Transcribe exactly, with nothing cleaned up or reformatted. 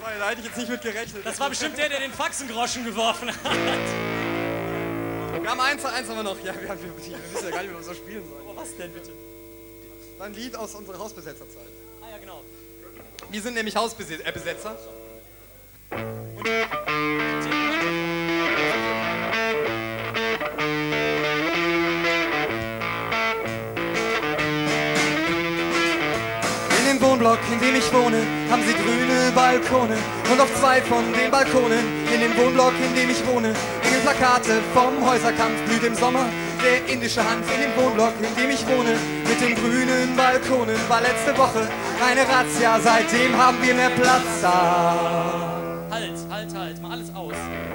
war, da hätte ich jetzt nicht mit gerechnet. Das war bestimmt der, der den Faxengroschen geworfen hat. Wir haben eins, eins haben wir noch. Ja, wir, haben, wir wissen ja gar nicht, wie wir so spielen sollen. Oh, was denn bitte? Ein Lied aus unserer Hausbesetzerzeit. Ah ja, genau. Wir sind nämlich Hausbesetzer. Äh, Besetzer. Und in dem Wohnblock, in dem ich wohne, haben sie grüne Balkone. Und auf zwei von den Balkonen, in dem Wohnblock, in dem ich wohne, hängen Plakate vom Häuserkampf. Blüht im Sommer der indische Hanf. In dem Wohnblock, in dem ich wohne, mit den grünen Balkonen, war letzte Woche eine Razzia. Seitdem haben wir mehr Platz da. Halt, halt, halt, mal alles aus.